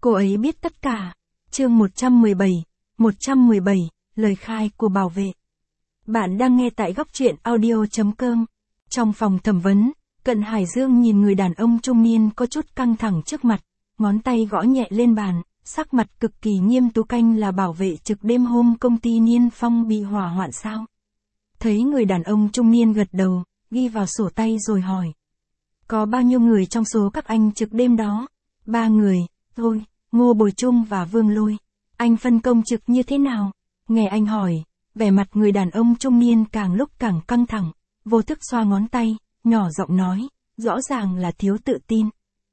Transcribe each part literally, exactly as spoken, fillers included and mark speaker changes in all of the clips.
Speaker 1: Cô ấy biết tất cả. Chương một trăm mười bảy, một trăm mười bảy, lời khai của bảo vệ. Bạn đang nghe tại góc truyện audio chấm com. Trong phòng thẩm vấn, Cận Hải Dương nhìn người đàn ông trung niên có chút căng thẳng trước mặt, ngón tay gõ nhẹ lên bàn, sắc mặt cực kỳ nghiêm túc. Anh là bảo vệ trực đêm hôm công ty Niên Phong bị hỏa hoạn sao? Thấy người đàn ông trung niên gật đầu, ghi vào sổ tay rồi hỏi. Có bao nhiêu người trong số các anh trực đêm đó? Ba người, thôi, Ngô Bồi Trung và Vương Lôi. Anh phân công trực như thế nào? Nghe anh hỏi, vẻ mặt người đàn ông trung niên càng lúc càng căng thẳng, vô thức xoa ngón tay, nhỏ giọng nói, rõ ràng là thiếu tự tin.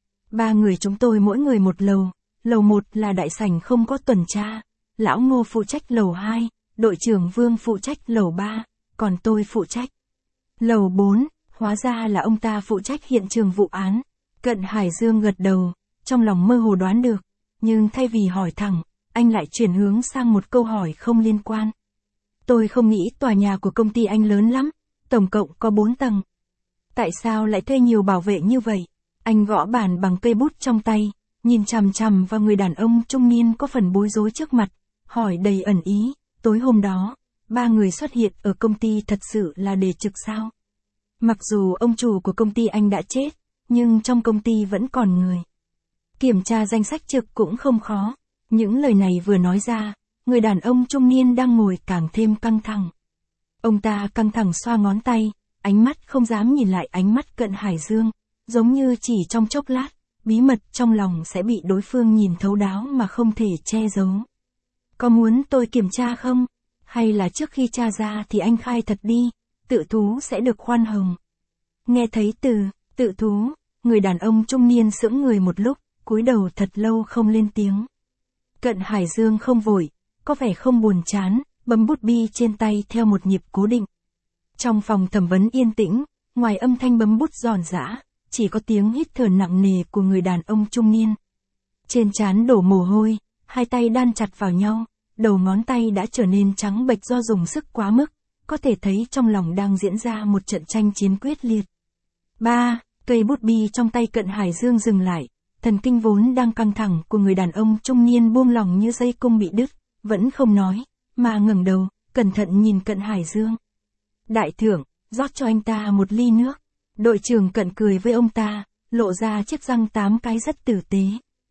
Speaker 1: Ba người chúng tôi mỗi người một lầu, lầu một là đại sảnh không có tuần tra, lão Ngô phụ trách lầu hai, đội trưởng Vương phụ trách lầu ba, còn tôi phụ trách lầu bốn, hóa ra là ông ta phụ trách hiện trường vụ án. Cận Hải Dương gật đầu, trong lòng mơ hồ đoán được, nhưng thay vì hỏi thẳng, anh lại chuyển hướng sang một câu hỏi không liên quan. Tôi không nghĩ tòa nhà của công ty anh lớn lắm, tổng cộng có bốn tầng. Tại sao lại thuê nhiều bảo vệ như vậy? Anh gõ bàn bằng cây bút trong tay, nhìn chằm chằm vào người đàn ông trung niên có phần bối rối trước mặt, hỏi đầy ẩn ý, tối hôm đó, ba người xuất hiện ở công ty thật sự là để trực sao? Mặc dù ông chủ của công ty anh đã chết, nhưng trong công ty vẫn còn người. Kiểm tra danh sách trực cũng không khó. Những lời này vừa nói ra, người đàn ông trung niên đang ngồi càng thêm căng thẳng. Ông ta căng thẳng xoa ngón tay, ánh mắt không dám nhìn lại ánh mắt Cận Hải Dương, giống như chỉ trong chốc lát, bí mật trong lòng sẽ bị đối phương nhìn thấu đáo mà không thể che giấu. Có muốn tôi kiểm tra không? Hay là trước khi tra ra thì anh khai thật đi, tự thú sẽ được khoan hồng. Nghe thấy từ, tự thú, người đàn ông trung niên sững người một lúc, cúi đầu thật lâu không lên tiếng. Cận Hải Dương không vội, có vẻ không buồn chán, bấm bút bi trên tay theo một nhịp cố định. Trong phòng thẩm vấn yên tĩnh, ngoài âm thanh bấm bút giòn giã, chỉ có tiếng hít thở nặng nề của người đàn ông trung niên. Trên trán đổ mồ hôi, hai tay đan chặt vào nhau, đầu ngón tay đã trở nên trắng bệch do dùng sức quá mức, có thể thấy trong lòng đang diễn ra một trận tranh chiến quyết liệt. Ba, cây bút bi trong tay Cận Hải Dương dừng lại, thần kinh vốn đang căng thẳng của người đàn ông trung niên buông lỏng như dây cung bị đứt, vẫn không nói, mà ngẩng đầu, cẩn thận nhìn Cận Hải Dương. Đại thưởng, rót cho anh ta một ly nước. Đội trưởng Cận cười với ông ta, lộ ra chiếc răng tám cái rất tử tế.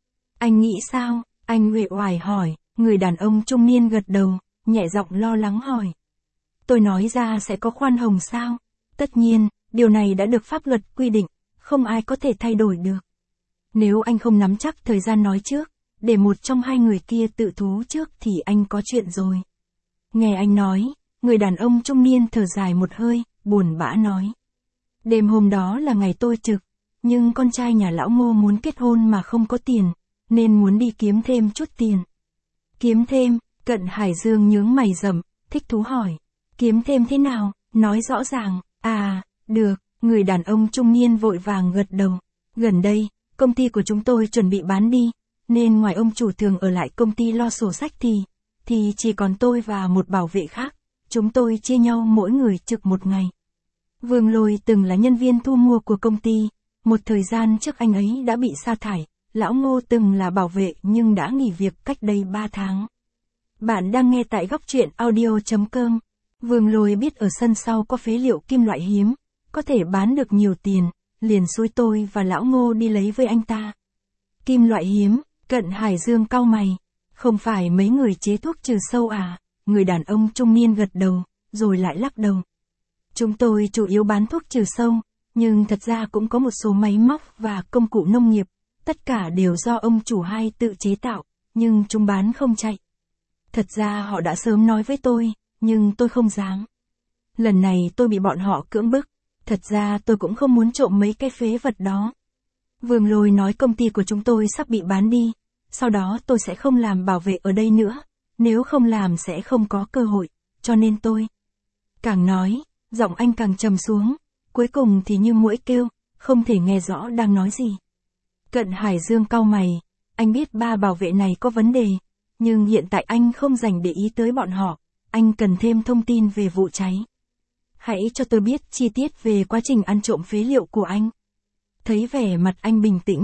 Speaker 1: Anh nghĩ sao? Anh uể oải hỏi, người đàn ông trung niên gật đầu, nhẹ giọng lo lắng hỏi. Tôi nói ra sẽ có khoan hồng sao? Tất nhiên, điều này đã được pháp luật quy định, không ai có thể thay đổi được. Nếu anh không nắm chắc thời gian nói trước, để một trong hai người kia tự thú trước thì anh có chuyện rồi. Nghe anh nói, người đàn ông trung niên thở dài một hơi, buồn bã nói. Đêm hôm đó là ngày tôi trực, nhưng con trai nhà lão Ngô muốn kết hôn mà không có tiền, nên muốn đi kiếm thêm chút tiền. Kiếm thêm, Cận Hải Dương nhướng mày rậm, thích thú hỏi. Kiếm thêm thế nào, nói rõ ràng. À, được, người đàn ông trung niên vội vàng gật đầu. Gần đây, công ty của chúng tôi chuẩn bị bán đi, nên ngoài ông chủ thường ở lại công ty lo sổ sách thì, thì chỉ còn tôi và một bảo vệ khác. Chúng tôi chia nhau mỗi người trực một ngày. Vương Lôi từng là nhân viên thu mua của công ty, một thời gian trước anh ấy đã bị sa thải. Lão Ngô từng là bảo vệ nhưng đã nghỉ việc cách đây ba tháng. Bạn đang nghe tại góc truyện audio chấm com. Vương Lôi biết ở sân sau có phế liệu kim loại hiếm, có thể bán được nhiều tiền, liền xúi tôi và lão Ngô đi lấy với anh ta. Kim loại hiếm, Cận Hải Dương cau mày. Không phải mấy người chế thuốc trừ sâu à? Người đàn ông trung niên gật đầu, rồi lại lắc đầu. Chúng tôi chủ yếu bán thuốc trừ sâu, nhưng thật ra cũng có một số máy móc và công cụ nông nghiệp. Tất cả đều do ông chủ hai tự chế tạo, nhưng chúng bán không chạy. Thật ra họ đã sớm nói với tôi, nhưng tôi không dám. Lần này tôi bị bọn họ cưỡng bức, thật ra tôi cũng không muốn trộm mấy cái phế vật đó. Vương Lôi nói công ty của chúng tôi sắp bị bán đi, sau đó tôi sẽ không làm bảo vệ ở đây nữa, nếu không làm sẽ không có cơ hội, cho nên tôi. Càng nói, giọng anh càng trầm xuống, cuối cùng thì như muỗi kêu, không thể nghe rõ đang nói gì. Cận Hải Dương cau mày, anh biết ba bảo vệ này có vấn đề, nhưng hiện tại anh không dành để ý tới bọn họ, anh cần thêm thông tin về vụ cháy. Hãy cho tôi biết chi tiết về quá trình ăn trộm phế liệu của anh. Thấy vẻ mặt anh bình tĩnh,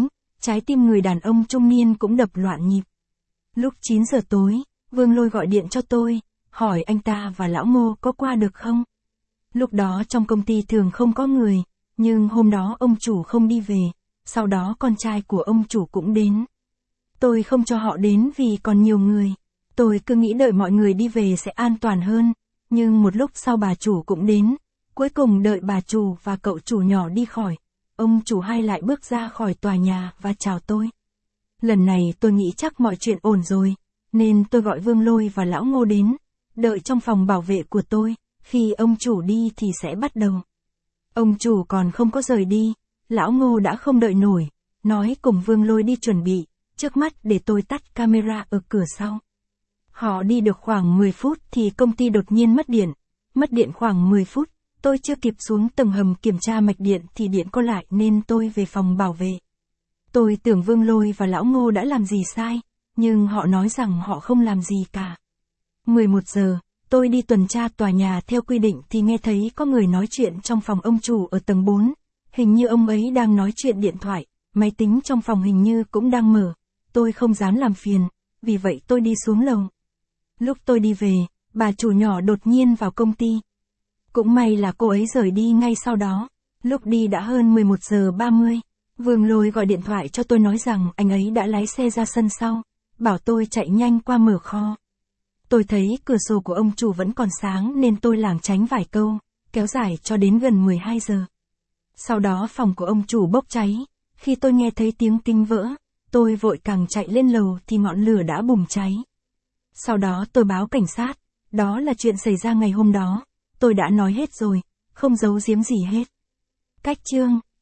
Speaker 1: trái tim người đàn ông trung niên cũng đập loạn nhịp. Lúc chín giờ tối, Vương Lôi gọi điện cho tôi, hỏi anh ta và lão Ngô có qua được không? Lúc đó trong công ty thường không có người, nhưng hôm đó ông chủ không đi về, sau đó con trai của ông chủ cũng đến. Tôi không cho họ đến vì còn nhiều người. Tôi cứ nghĩ đợi mọi người đi về sẽ an toàn hơn, nhưng một lúc sau bà chủ cũng đến. Cuối cùng đợi bà chủ và cậu chủ nhỏ đi khỏi, ông chủ hai lại bước ra khỏi tòa nhà và chào tôi. Lần này tôi nghĩ chắc mọi chuyện ổn rồi, nên tôi gọi Vương Lôi và lão Ngô đến, đợi trong phòng bảo vệ của tôi, khi ông chủ đi thì sẽ bắt đầu. Ông chủ còn không có rời đi, lão Ngô đã không đợi nổi, nói cùng Vương Lôi đi chuẩn bị, trước mắt để tôi tắt camera ở cửa sau. Họ đi được khoảng mười phút thì công ty đột nhiên mất điện, mất điện khoảng mười phút, tôi chưa kịp xuống tầng hầm kiểm tra mạch điện thì điện có lại nên tôi về phòng bảo vệ. Tôi tưởng Vương Lôi và lão Ngô đã làm gì sai, nhưng họ nói rằng họ không làm gì cả. mười một giờ, tôi đi tuần tra tòa nhà theo quy định thì nghe thấy có người nói chuyện trong phòng ông chủ ở tầng bốn. Hình như ông ấy đang nói chuyện điện thoại, máy tính trong phòng hình như cũng đang mở. Tôi không dám làm phiền, vì vậy tôi đi xuống lầu. Lúc tôi đi về, bà chủ nhỏ đột nhiên vào công ty. Cũng may là cô ấy rời đi ngay sau đó. Lúc đi đã hơn mười một giờ ba mươi. Vương Lôi gọi điện thoại cho tôi nói rằng anh ấy đã lái xe ra sân sau, bảo tôi chạy nhanh qua mở kho. Tôi thấy cửa sổ của ông chủ vẫn còn sáng nên tôi lảng tránh vài câu, kéo dài cho đến gần mười hai giờ. Sau đó phòng của ông chủ bốc cháy, khi tôi nghe thấy tiếng kính vỡ, tôi vội càng chạy lên lầu thì ngọn lửa đã bùng cháy. Sau đó tôi báo cảnh sát, đó là chuyện xảy ra ngày hôm đó, tôi đã nói hết rồi, không giấu giếm gì hết. Cách chương